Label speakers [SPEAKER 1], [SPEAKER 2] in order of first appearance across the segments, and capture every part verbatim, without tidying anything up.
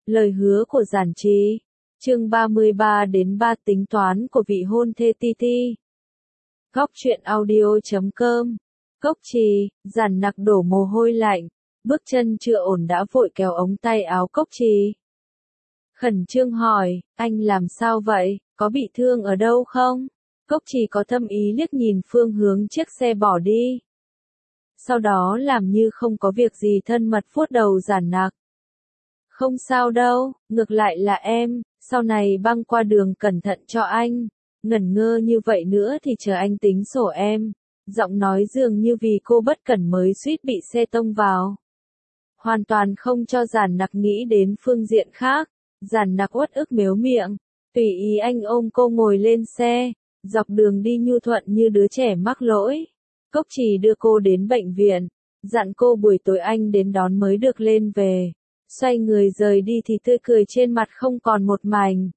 [SPEAKER 1] Lời hứa của Giản Trì. Chương ba mươi ba đến ba tính toán của vị hôn thê Ti Ti. Góc truyện audio chấm com. Cốc Trì, Giản Nặc đổ mồ hôi lạnh, bước chân chưa ổn đã vội kéo ống tay áo Cốc Trì. Khẩn trương hỏi, anh làm sao vậy, có bị thương ở đâu không? Cốc Trì có thâm ý liếc nhìn phương hướng chiếc xe bỏ đi. Sau đó làm như không có việc gì thân mật vuốt đầu Giản Nặc. Không sao đâu, ngược lại là em, sau này băng qua đường cẩn thận cho anh. Ngẩn ngơ như vậy nữa thì chờ anh tính sổ em. Giọng nói dường như vì cô bất cẩn mới suýt bị xe tông vào. Hoàn toàn không cho Giản Nặc nghĩ đến phương diện khác. Giản Nặc uất ức mếu miệng. Tùy ý anh ôm cô ngồi lên xe. Dọc đường đi nhu thuận như đứa trẻ mắc lỗi. Cốc Trì đưa cô đến bệnh viện. Dặn cô buổi tối anh đến đón mới được lên về. Xoay người rời đi thì tươi cười trên mặt không còn một mảnh.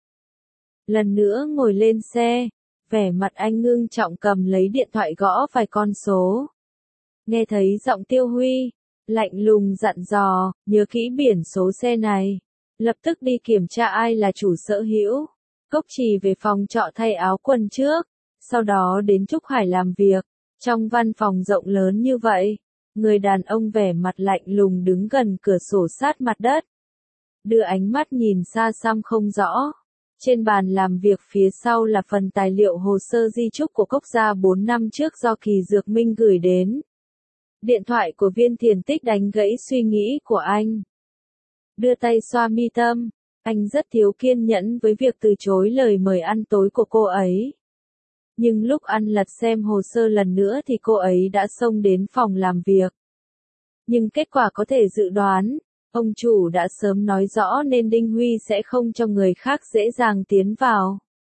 [SPEAKER 1] Lần nữa ngồi lên xe, vẻ mặt anh ngưng trọng cầm lấy điện thoại gõ vài con số. Nghe thấy giọng Tiêu Huy, lạnh lùng dặn dò, nhớ kỹ biển số xe này. Lập tức đi kiểm tra ai là chủ sở hữu. Cốc Trì về phòng trọ thay áo quần trước, sau đó đến Trúc Hải làm việc. Trong văn phòng rộng lớn như vậy, người đàn ông vẻ mặt lạnh lùng đứng gần cửa sổ sát mặt đất. Đưa ánh mắt nhìn xa xăm không rõ. Trên bàn làm việc phía sau là phần tài liệu hồ sơ di chúc của Cốc gia bốn năm trước do Kỳ Dược Minh gửi đến. Điện thoại của Viên Thiền Tích đánh gãy suy nghĩ của anh. Đưa tay xoa mi tâm, anh rất thiếu kiên nhẫn với việc từ chối lời mời ăn tối của cô ấy. Nhưng lúc ăn lật xem hồ sơ lần nữa thì cô ấy đã xông đến phòng làm việc. Nhưng kết quả có thể dự đoán, ông chủ đã sớm nói rõ nên Đinh Huy sẽ không cho người khác dễ dàng tiến vào.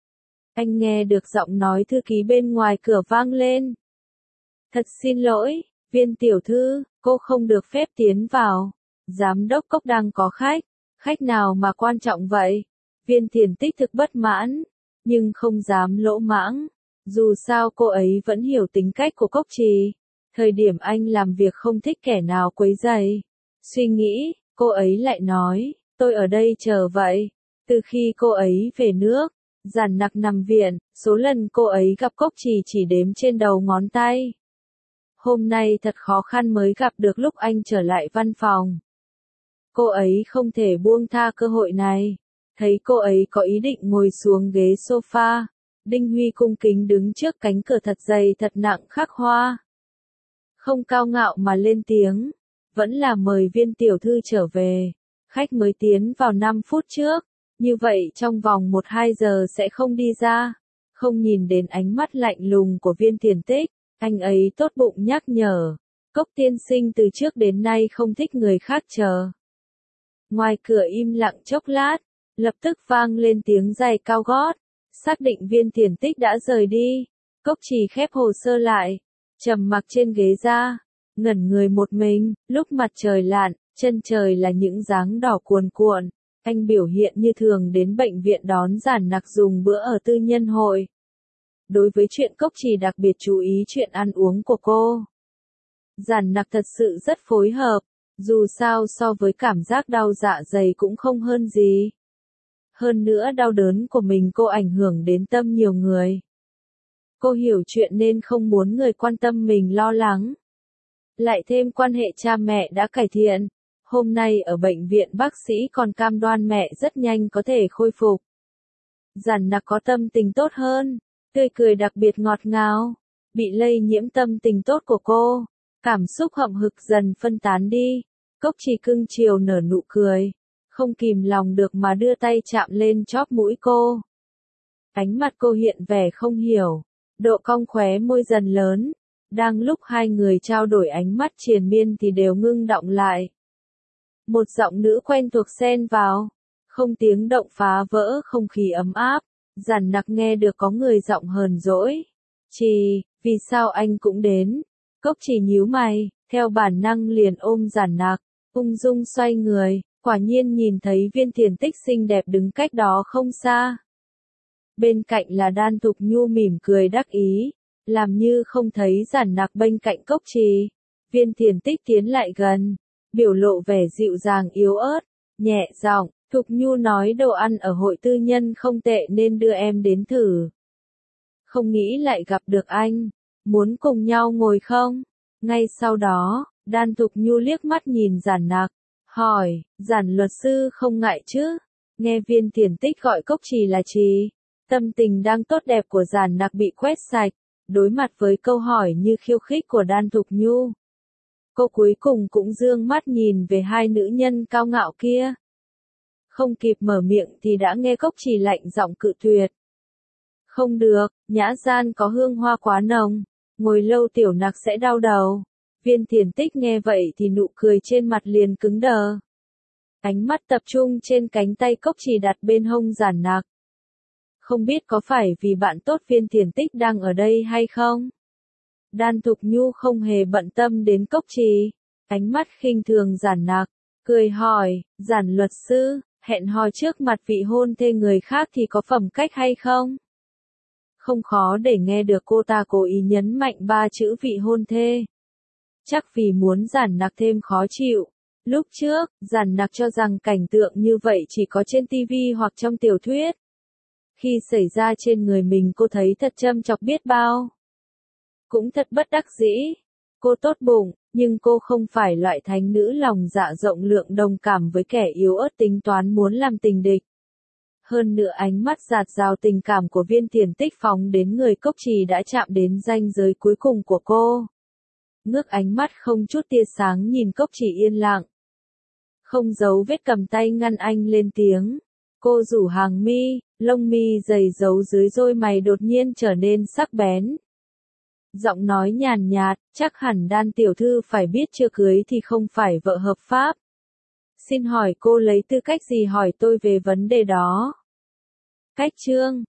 [SPEAKER 1] Anh nghe được giọng nói thư ký bên ngoài cửa vang lên. Thật xin lỗi, Viên tiểu thư, cô không được phép tiến vào. Giám đốc Cốc đang có khách, khách nào mà quan trọng vậy? Viên Thiền Tích thực bất mãn, nhưng không dám lỗ mãng. Dù sao cô ấy vẫn hiểu tính cách của Cốc Trì. Thời điểm anh làm việc không thích kẻ nào quấy rầy. Suy nghĩ, cô ấy lại nói, tôi ở đây chờ vậy. Từ khi cô ấy về nước, Giản Nặc nằm viện, số lần cô ấy gặp Cốc Trì chỉ đếm trên đầu ngón tay. Hôm nay thật khó khăn mới gặp được lúc anh trở lại văn phòng. Cô ấy không thể buông tha cơ hội này. Thấy cô ấy có ý định ngồi xuống ghế sofa. Đinh Huy cung kính đứng trước cánh cửa thật dày thật nặng khắc hoa. Không cao ngạo mà lên tiếng, vẫn là mời Viên tiểu thư trở về. Khách mới tiến vào năm phút trước, như vậy trong vòng một hai giờ sẽ không đi ra. Không nhìn đến ánh mắt lạnh lùng của Viên Thiền Tích, anh ấy tốt bụng nhắc nhở. Cốc tiên sinh từ trước đến nay không thích người khác chờ. Ngoài cửa im lặng chốc lát, lập tức vang lên tiếng giày cao gót. Xác định Viên Thiền Tích đã rời đi, Cốc Trì khép hồ sơ lại, trầm mặc trên ghế ra, ngẩn người một mình. Lúc mặt trời lặn, chân trời là những dáng đỏ cuồn cuộn. Anh biểu hiện như thường đến bệnh viện đón Giản Nặc dùng bữa ở tư nhân hội. Đối với chuyện Cốc Trì đặc biệt chú ý chuyện ăn uống của cô. Giản Nặc thật sự rất phối hợp, dù sao so với cảm giác đau dạ dày cũng không hơn gì. Hơn nữa đau đớn của mình cô ảnh hưởng đến tâm nhiều người. Cô hiểu chuyện nên không muốn người quan tâm mình lo lắng. Lại thêm quan hệ cha mẹ đã cải thiện. Hôm nay ở bệnh viện bác sĩ còn cam đoan mẹ rất nhanh có thể khôi phục. Giản Nặc có tâm tình tốt hơn, tươi cười đặc biệt ngọt ngào. Bị lây nhiễm tâm tình tốt của cô, cảm xúc hậm hực dần phân tán đi. Cốc Trì cưng chiều nở nụ cười. Không kìm lòng được mà đưa tay chạm lên chóp mũi cô. Ánh mặt cô hiện vẻ không hiểu, độ cong khóe môi dần lớn. Đang lúc hai người trao đổi ánh mắt triền miên thì đều ngưng đọng lại. Một giọng nữ quen thuộc xen vào, không tiếng động phá vỡ không khí ấm áp. Giản Nặc nghe được có người giọng hờn dỗi. Trì, vì sao anh cũng đến? Cốc Trì nhíu mày, theo bản năng liền ôm Giản Nặc, ung dung xoay người. Quả nhiên nhìn thấy Viên Thiền Tích xinh đẹp đứng cách đó không xa. Bên cạnh là Đan Thục Nhu mỉm cười đắc ý, làm như không thấy Giản Nặc bên cạnh Cốc Trì. Viên Thiền Tích tiến lại gần, biểu lộ vẻ dịu dàng yếu ớt, nhẹ giọng, Thục Nhu nói đồ ăn ở hội tư nhân không tệ nên đưa em đến thử. Không nghĩ lại gặp được anh. Muốn cùng nhau ngồi không? Ngay sau đó, Đan Thục Nhu liếc mắt nhìn Giản Nặc, hỏi, Giản luật sư không ngại chứ? Nghe Viên Thiển Tích gọi Cốc Trì là Trì. Tâm tình đang tốt đẹp của Giản Nặc bị quét sạch, đối mặt với câu hỏi như khiêu khích của Đan Thục Nhu. Cô cuối cùng cũng dương mắt nhìn về hai nữ nhân cao ngạo kia. Không kịp mở miệng thì đã nghe Cốc Trì lạnh giọng cự tuyệt. Không được, nhã gian có hương hoa quá nồng, ngồi lâu Tiểu Nặc sẽ đau đầu. Viên Thiển Tích nghe vậy thì nụ cười trên mặt liền cứng đờ. Ánh mắt tập trung trên cánh tay Cốc Trì đặt bên hông Giản Nặc. Không biết có phải vì bạn tốt Viên Thiển Tích đang ở đây hay không? Đan Thục Nhu không hề bận tâm đến Cốc Trì, ánh mắt khinh thường Giản Nặc, cười hỏi, Giản luật sư, hẹn hò trước mặt vị hôn thê người khác thì có phẩm cách hay không? Không khó để nghe được cô ta cố ý nhấn mạnh ba chữ vị hôn thê. Chắc vì muốn Giản Nặc thêm khó chịu. Lúc trước, Giản Nặc cho rằng cảnh tượng như vậy chỉ có trên ti vi hoặc trong tiểu thuyết. Khi xảy ra trên người mình cô thấy thật châm chọc biết bao. Cũng thật bất đắc dĩ. Cô tốt bụng, nhưng cô không phải loại thánh nữ lòng dạ rộng lượng đồng cảm với kẻ yếu ớt tính toán muốn làm tình địch. Hơn nữa ánh mắt dạt dào tình cảm của Viên Thiển Tích phóng đến người Cốc Trì đã chạm đến ranh giới cuối cùng của cô. Ngước ánh mắt không chút tia sáng nhìn Cốc Trì yên lặng. Không giấu vết cầm tay ngăn anh lên tiếng. Cô rủ hàng mi, lông mi dày giấu dưới đôi mày đột nhiên trở nên sắc bén. Giọng nói nhàn nhạt, chắc hẳn Đan tiểu thư phải biết chưa cưới thì không phải vợ hợp pháp. Xin hỏi cô lấy tư cách gì hỏi tôi về vấn đề đó? Cách chương